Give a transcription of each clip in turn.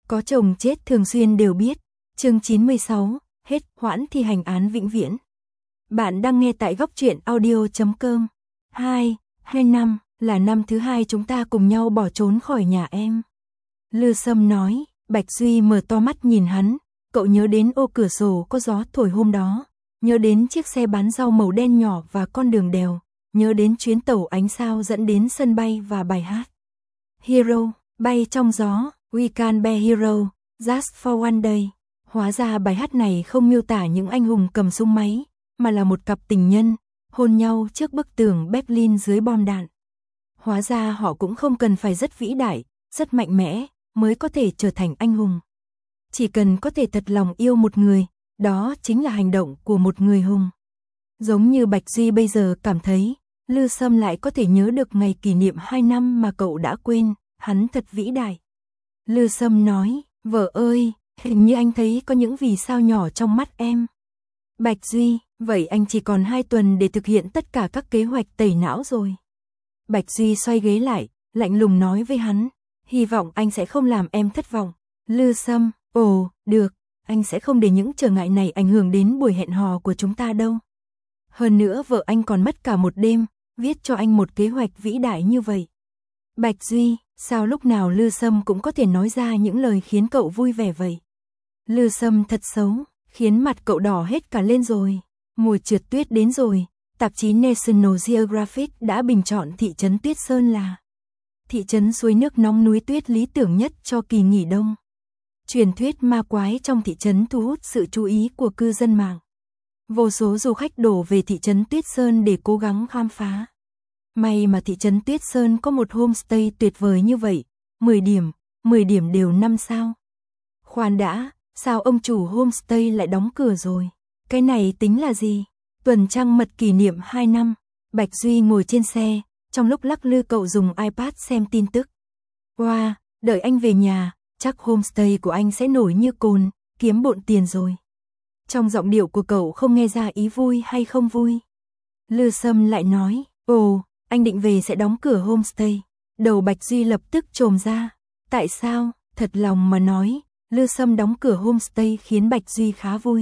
Có chồng chết thường xuyên đều biết. Chương 96, hết, hoãn thi hành án vĩnh viễn. Bạn đang nghe tại góc truyện audio.com. 2 năm, là năm thứ 2 chúng ta cùng nhau bỏ trốn khỏi nhà em. Lư Sâm nói. Bạch Duy mở to mắt nhìn hắn, cậu nhớ đến ô cửa sổ có gió thổi hôm đó, nhớ đến chiếc xe bán rau màu đen nhỏ và con đường đèo, nhớ đến chuyến tàu ánh sao dẫn đến sân bay và bài hát. Hero, bay trong gió, we can be hero, just for one day. Hóa ra bài hát này không miêu tả những anh hùng cầm súng máy, mà là một cặp tình nhân, hôn nhau trước bức tường Berlin dưới bom đạn. Hóa ra họ cũng không cần phải rất vĩ đại, rất mạnh mẽ, mới có thể trở thành anh hùng. Chỉ cần có thể thật lòng yêu một người, đó chính là hành động của một người hùng. Giống như Bạch Duy bây giờ cảm thấy, Lư Sâm lại có thể nhớ được ngày kỷ niệm 2 năm mà cậu đã quên, hắn thật vĩ đại. Lư Sâm nói, vợ ơi, hình như anh thấy có những vì sao nhỏ trong mắt em. Bạch Duy, vậy anh chỉ còn 2 tuần để thực hiện tất cả các kế hoạch tẩy não rồi. Bạch Duy xoay ghế lại, lạnh lùng nói với hắn, hy vọng anh sẽ không làm em thất vọng. Lư Sâm, ồ, được, anh sẽ không để những trở ngại này ảnh hưởng đến buổi hẹn hò của chúng ta đâu. Hơn nữa vợ anh còn mất cả một đêm, viết cho anh một kế hoạch vĩ đại như vậy. Bạch Duy, sao lúc nào Lư Sâm cũng có thể nói ra những lời khiến cậu vui vẻ vậy? Lư Sâm thật xấu, khiến mặt cậu đỏ hết cả lên rồi. Mùa trượt tuyết đến rồi, tạp chí National Geographic đã bình chọn thị trấn Tuyết Sơn là thị trấn suối nước nóng núi tuyết lý tưởng nhất cho kỳ nghỉ đông. Truyền thuyết ma quái trong thị trấn thu hút sự chú ý của cư dân mạng. Vô số du khách đổ về thị trấn Tuyết Sơn để cố gắng khám phá. May mà thị trấn Tuyết Sơn có một homestay tuyệt vời như vậy, 10 điểm đều 5 sao. Khoan đã, sao ông chủ homestay lại đóng cửa rồi? Cái này tính là gì? Tuần trăng mật kỷ niệm 2 năm, Bạch Duy ngồi trên xe, trong lúc lắc lư cậu dùng iPad xem tin tức. Wow, đợi anh về nhà, chắc homestay của anh sẽ nổi như cồn, kiếm bộn tiền rồi. Trong giọng điệu của cậu không nghe ra ý vui hay không vui. Lư Sâm lại nói, ồ, anh định về sẽ đóng cửa homestay. Đầu Bạch Duy lập tức trồm ra. Tại sao? Thật lòng mà nói, Lư Sâm đóng cửa homestay khiến Bạch Duy khá vui.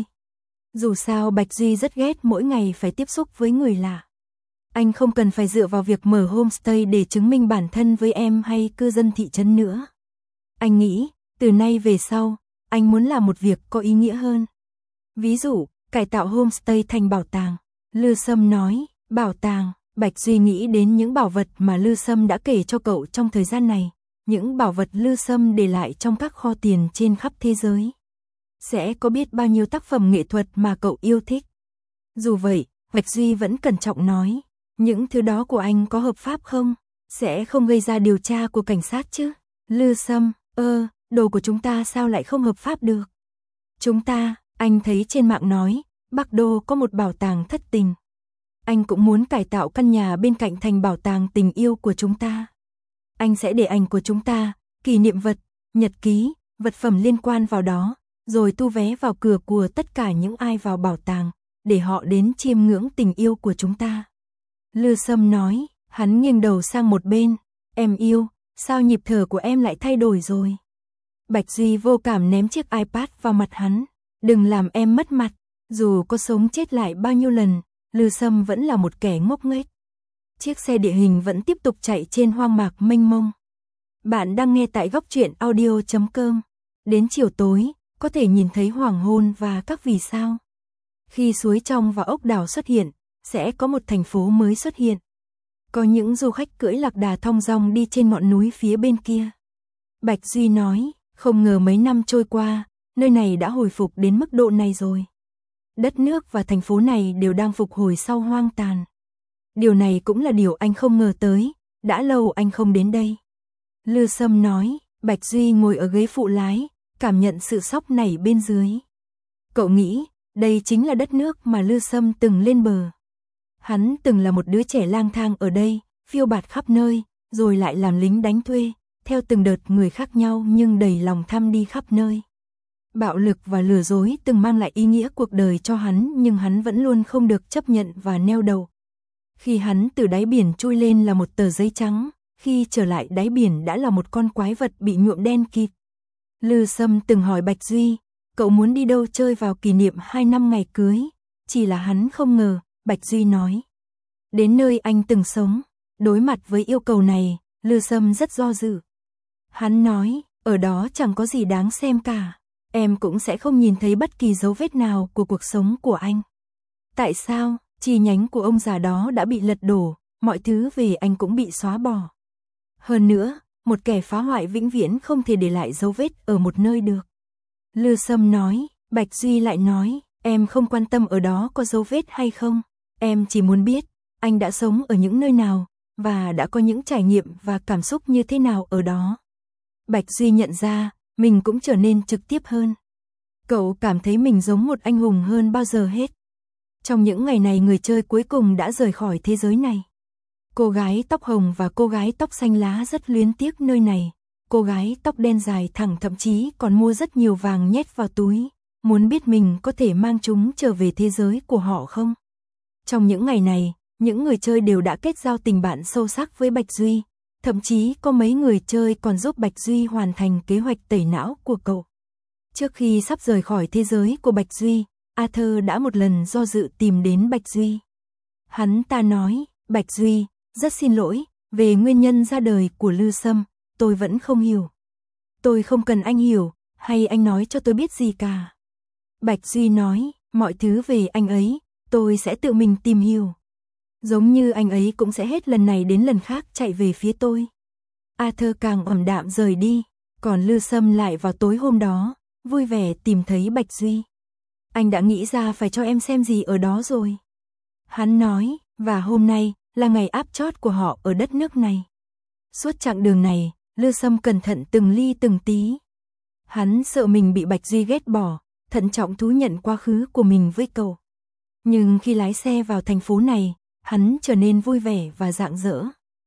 Dù sao Bạch Duy rất ghét mỗi ngày phải tiếp xúc với người lạ. Anh không cần phải dựa vào việc mở homestay để chứng minh bản thân với em hay cư dân thị trấn nữa. Anh nghĩ, từ nay về sau, anh muốn làm một việc có ý nghĩa hơn. Ví dụ, cải tạo homestay thành bảo tàng. Lư Sâm nói, bảo tàng. Bạch Duy nghĩ đến những bảo vật mà Lư Sâm đã kể cho cậu trong thời gian này. Những bảo vật Lư Sâm để lại trong các kho tiền trên khắp thế giới. Sẽ có biết bao nhiêu tác phẩm nghệ thuật mà cậu yêu thích. Dù vậy, Bạch Duy vẫn cẩn trọng nói, những thứ đó của anh có hợp pháp không? Sẽ không gây ra điều tra của cảnh sát chứ? Lư Sâm, đồ của chúng ta sao lại không hợp pháp được? Chúng ta, anh thấy trên mạng nói, Bắc Đô có một bảo tàng thất tình. Anh cũng muốn cải tạo căn nhà bên cạnh thành bảo tàng tình yêu của chúng ta. Anh sẽ để ảnh của chúng ta, kỷ niệm vật, nhật ký, vật phẩm liên quan vào đó, rồi thu vé vào cửa của tất cả những ai vào bảo tàng, để họ đến chiêm ngưỡng tình yêu của chúng ta. Lư Sâm nói, hắn nghiêng đầu sang một bên, em yêu, sao nhịp thở của em lại thay đổi rồi? Bạch Duy vô cảm ném chiếc iPad vào mặt hắn, đừng làm em mất mặt, dù có sống chết lại bao nhiêu lần, Lư Sâm vẫn là một kẻ ngốc nghếch. Chiếc xe địa hình vẫn tiếp tục chạy trên hoang mạc mênh mông. Bạn đang nghe tại góc truyện audio.com. Đến chiều tối, có thể nhìn thấy hoàng hôn và các vì sao. Khi suối trong và ốc đảo xuất hiện, sẽ có một thành phố mới xuất hiện. Có những du khách cưỡi lạc đà thong dong đi trên ngọn núi phía bên kia. Bạch Duy nói, không ngờ mấy năm trôi qua, nơi này đã hồi phục đến mức độ này rồi. Đất nước và thành phố này đều đang phục hồi sau hoang tàn. Điều này cũng là điều anh không ngờ tới, đã lâu anh không đến đây. Lư Sâm nói, Bạch Duy ngồi ở ghế phụ lái, cảm nhận sự sóc nảy bên dưới. Cậu nghĩ, đây chính là đất nước mà Lư Sâm từng lên bờ. Hắn từng là một đứa trẻ lang thang ở đây, phiêu bạt khắp nơi, rồi lại làm lính đánh thuê, theo từng đợt người khác nhau nhưng đầy lòng tham đi khắp nơi. Bạo lực và lừa dối từng mang lại ý nghĩa cuộc đời cho hắn, nhưng hắn vẫn luôn không được chấp nhận và neo đầu. Khi hắn từ đáy biển trôi lên là một tờ giấy trắng, khi trở lại đáy biển đã là một con quái vật bị nhuộm đen kịt. Lư Sâm từng hỏi Bạch Duy, cậu muốn đi đâu chơi vào kỷ niệm 2 năm ngày cưới, chỉ là hắn không ngờ, Bạch Duy nói. Đến nơi anh từng sống, đối mặt với yêu cầu này, Lư Sâm rất do dự. Hắn nói, ở đó chẳng có gì đáng xem cả, em cũng sẽ không nhìn thấy bất kỳ dấu vết nào của cuộc sống của anh. Tại sao? Chi nhánh của ông già đó đã bị lật đổ, mọi thứ về anh cũng bị xóa bỏ. Hơn nữa, một kẻ phá hoại vĩnh viễn không thể để lại dấu vết ở một nơi được. Lư Sâm nói, Bạch Duy lại nói, em không quan tâm ở đó có dấu vết hay không, em chỉ muốn biết, anh đã sống ở những nơi nào, và đã có những trải nghiệm và cảm xúc như thế nào ở đó. Bạch Duy nhận ra, mình cũng trở nên trực tiếp hơn. Cậu cảm thấy mình giống một anh hùng hơn bao giờ hết. Trong những ngày này người chơi cuối cùng đã rời khỏi thế giới này. Cô gái tóc hồng và cô gái tóc xanh lá rất luyến tiếc nơi này. Cô gái tóc đen dài thẳng thậm chí còn mua rất nhiều vàng nhét vào túi, muốn biết mình có thể mang chúng trở về thế giới của họ không. Trong những ngày này, những người chơi đều đã kết giao tình bạn sâu sắc với Bạch Duy, thậm chí có mấy người chơi còn giúp Bạch Duy hoàn thành kế hoạch tẩy não của cậu. Trước khi sắp rời khỏi thế giới của Bạch Duy, Arthur đã một lần do dự tìm đến Bạch Duy. Hắn ta nói, Bạch Duy, rất xin lỗi, về nguyên nhân ra đời của Lư Sâm, tôi vẫn không hiểu. Tôi không cần anh hiểu, hay anh nói cho tôi biết gì cả. Bạch Duy nói, mọi thứ về anh ấy, tôi sẽ tự mình tìm hiểu. Giống như anh ấy cũng sẽ hết lần này đến lần khác chạy về phía tôi. Arthur càng ảm đạm rời đi, còn Lư Sâm lại vào tối hôm đó, vui vẻ tìm thấy Bạch Duy. Anh đã nghĩ ra phải cho em xem gì ở đó rồi. Hắn nói, và hôm nay là ngày áp chót của họ ở đất nước này. Suốt chặng đường này, Lư Sâm cẩn thận từng ly từng tí. Hắn sợ mình bị Bạch Duy ghét bỏ, thận trọng thú nhận quá khứ của mình với cậu. Nhưng khi lái xe vào thành phố này, hắn trở nên vui vẻ và rạng rỡ.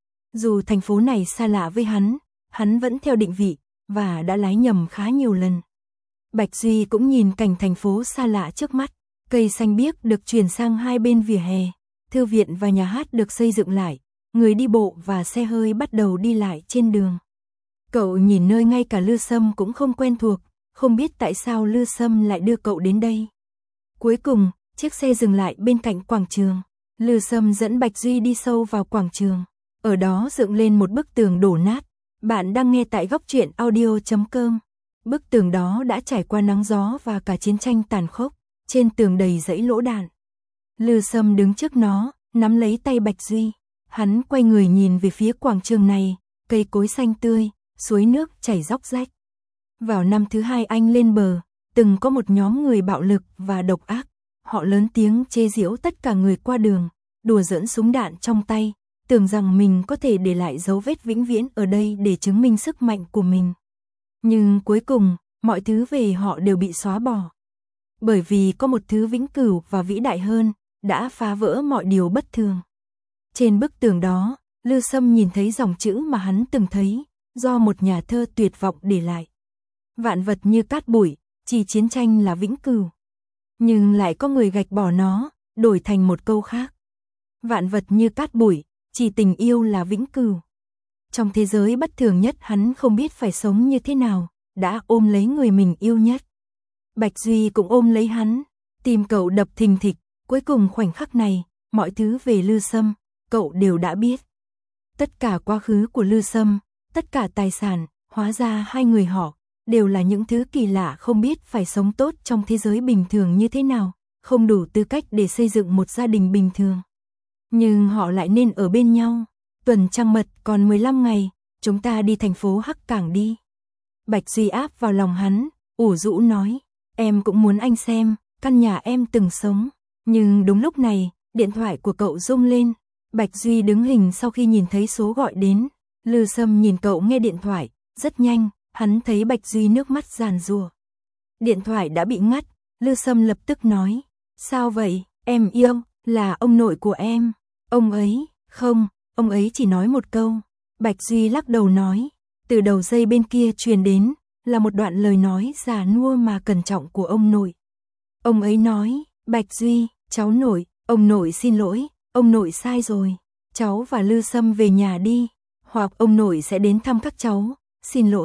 Dù thành phố này xa lạ với hắn vẫn theo định vị, và đã lái nhầm khá nhiều lần. Bạch Duy cũng nhìn cảnh thành phố xa lạ trước mắt, cây xanh biếc được chuyển sang hai bên vỉa hè, thư viện và nhà hát được xây dựng lại, người đi bộ và xe hơi bắt đầu đi lại trên đường. Cậu nhìn nơi ngay cả Lư Sâm cũng không quen thuộc, không biết tại sao Lư Sâm lại đưa cậu đến đây. Cuối cùng, chiếc xe dừng lại bên cạnh quảng trường. Lư Sâm dẫn Bạch Duy đi sâu vào quảng trường. Ở đó dựng lên một bức tường đổ nát. Bạn đang nghe tại góc truyện audio.com. Bức tường đó đã trải qua nắng gió và cả chiến tranh tàn khốc. Trên tường đầy dãy lỗ đạn. Lư Sâm đứng trước nó, nắm lấy tay Bạch Duy. Hắn quay người nhìn về phía quảng trường này, cây cối xanh tươi, suối nước chảy róc rách. Vào năm thứ 2 anh lên bờ, từng có một nhóm người bạo lực và độc ác. Họ lớn tiếng chê giễu tất cả người qua đường, đùa giỡn súng đạn trong tay, tưởng rằng mình có thể để lại dấu vết vĩnh viễn ở đây để chứng minh sức mạnh của mình. Nhưng cuối cùng, mọi thứ về họ đều bị xóa bỏ. Bởi vì có một thứ vĩnh cửu và vĩ đại hơn, đã phá vỡ mọi điều bất thường. Trên bức tường đó, Lư Sâm nhìn thấy dòng chữ mà hắn từng thấy, do một nhà thơ tuyệt vọng để lại. Vạn vật như cát bụi, chỉ chiến tranh là vĩnh cửu. Nhưng lại có người gạch bỏ nó, đổi thành một câu khác. Vạn vật như cát bụi, chỉ tình yêu là vĩnh cửu. Trong thế giới bất thường nhất hắn không biết phải sống như thế nào, đã ôm lấy người mình yêu nhất. Bạch Duy cũng ôm lấy hắn, tim cậu đập thình thịch, cuối cùng khoảnh khắc này, mọi thứ về Lư Sâm, cậu đều đã biết. Tất cả quá khứ của Lư Sâm, tất cả tài sản, hóa ra hai người họ, đều là những thứ kỳ lạ không biết phải sống tốt trong thế giới bình thường như thế nào, không đủ tư cách để xây dựng một gia đình bình thường. Nhưng họ lại nên ở bên nhau. Tuần trăng mật còn 15 ngày, chúng ta đi thành phố Hắc Cảng đi. Bạch Duy áp vào lòng hắn, ủ rũ nói, em cũng muốn anh xem, căn nhà em từng sống. Nhưng đúng lúc này, điện thoại của cậu rung lên. Bạch Duy đứng hình sau khi nhìn thấy số gọi đến. Lư Sâm nhìn cậu nghe điện thoại, rất nhanh, hắn thấy Bạch Duy nước mắt giàn giụa. Điện thoại đã bị ngắt, Lư Sâm lập tức nói, sao vậy, em yêu, là ông nội của em. Ông ấy, không, ông ấy chỉ nói một câu. Bạch Duy lắc đầu nói, từ đầu dây bên kia truyền đến, là một đoạn lời nói già nua mà cẩn trọng của ông nội. Ông ấy nói, Bạch Duy, cháu nội, ông nội xin lỗi, ông nội sai rồi. Cháu và Lư Sâm về nhà đi, hoặc ông nội sẽ đến thăm các cháu, xin lỗi,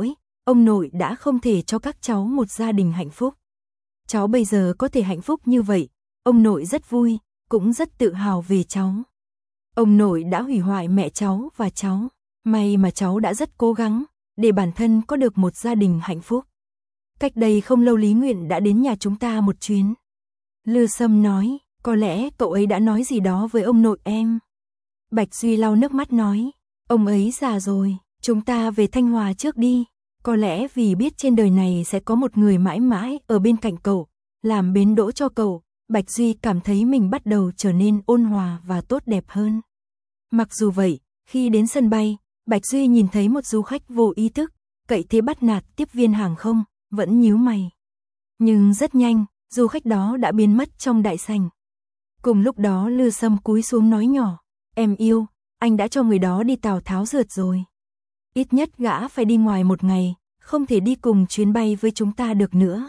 ông nội đã không thể cho các cháu một gia đình hạnh phúc. Cháu bây giờ có thể hạnh phúc như vậy, ông nội rất vui, cũng rất tự hào về cháu. Ông nội đã hủy hoại mẹ cháu và cháu, may mà cháu đã rất cố gắng, để bản thân có được một gia đình hạnh phúc. Cách đây không lâu Lý Nguyện đã đến nhà chúng ta một chuyến. Lư Sâm nói, có lẽ cậu ấy đã nói gì đó với ông nội em. Bạch Duy lau nước mắt nói, ông ấy già rồi, chúng ta về Thanh Hòa trước đi. Có lẽ vì biết trên đời này sẽ có một người mãi mãi ở bên cạnh cậu, làm bến đỗ cho cậu, Bạch Duy cảm thấy mình bắt đầu trở nên ôn hòa và tốt đẹp hơn. Mặc dù vậy, khi đến sân bay, Bạch Duy nhìn thấy một du khách vô ý thức, cậy thế bắt nạt tiếp viên hàng không, vẫn nhíu mày. Nhưng rất nhanh, du khách đó đã biến mất trong đại sảnh. Cùng lúc đó Lư Sâm cúi xuống nói nhỏ, em yêu, anh đã cho người đó đi Tào Tháo rượt rồi. Ít nhất gã phải đi ngoài một ngày, không thể đi cùng chuyến bay với chúng ta được nữa.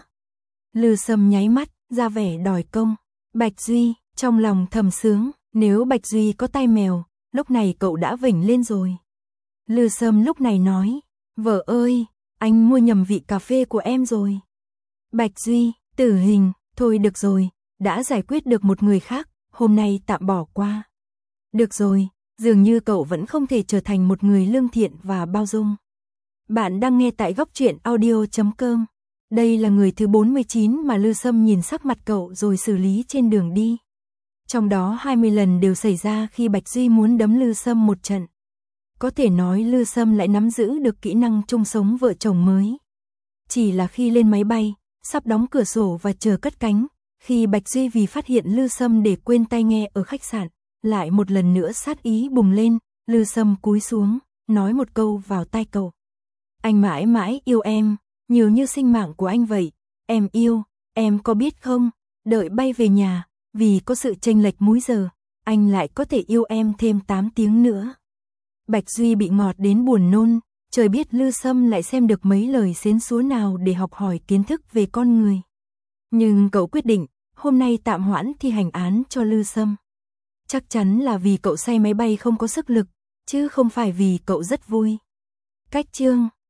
Lư Sâm nháy mắt, ra vẻ đòi công. Bạch Duy, trong lòng thầm sướng, nếu Bạch Duy có tai mèo, lúc này cậu đã vểnh lên rồi. Lư Sâm lúc này nói, vợ ơi, anh mua nhầm vị cà phê của em rồi. Bạch Duy, tử hình, thôi được rồi, đã giải quyết được một người khác, hôm nay tạm bỏ qua. Được rồi, dường như cậu vẫn không thể trở thành một người lương thiện và bao dung. Bạn đang nghe tại góc truyện audio.com. Đây là người thứ 49 mà Lư Sâm nhìn sắc mặt cậu rồi xử lý trên đường đi. Trong đó 20 lần đều xảy ra khi Bạch Duy muốn đấm Lư Sâm một trận. Có thể nói Lư Sâm lại nắm giữ được kỹ năng chung sống vợ chồng mới. Chỉ là khi lên máy bay, sắp đóng cửa sổ và chờ cất cánh, khi Bạch Duy vì phát hiện Lư Sâm để quên tai nghe ở khách sạn, lại một lần nữa sát ý bùng lên, Lư Sâm cúi xuống, nói một câu vào tai cậu. Anh mãi mãi yêu em, nhiều như sinh mạng của anh vậy, em yêu, em có biết không, đợi bay về nhà, vì có sự chênh lệch múi giờ, anh lại có thể yêu em thêm 8 tiếng nữa. Bạch Duy bị ngọt đến buồn nôn, trời biết Lư Sâm lại xem được mấy lời xến xúa nào để học hỏi kiến thức về con người. Nhưng cậu quyết định, hôm nay tạm hoãn thi hành án cho Lư Sâm. Chắc chắn là vì cậu say máy bay không có sức lực, chứ không phải vì cậu rất vui. Cách chương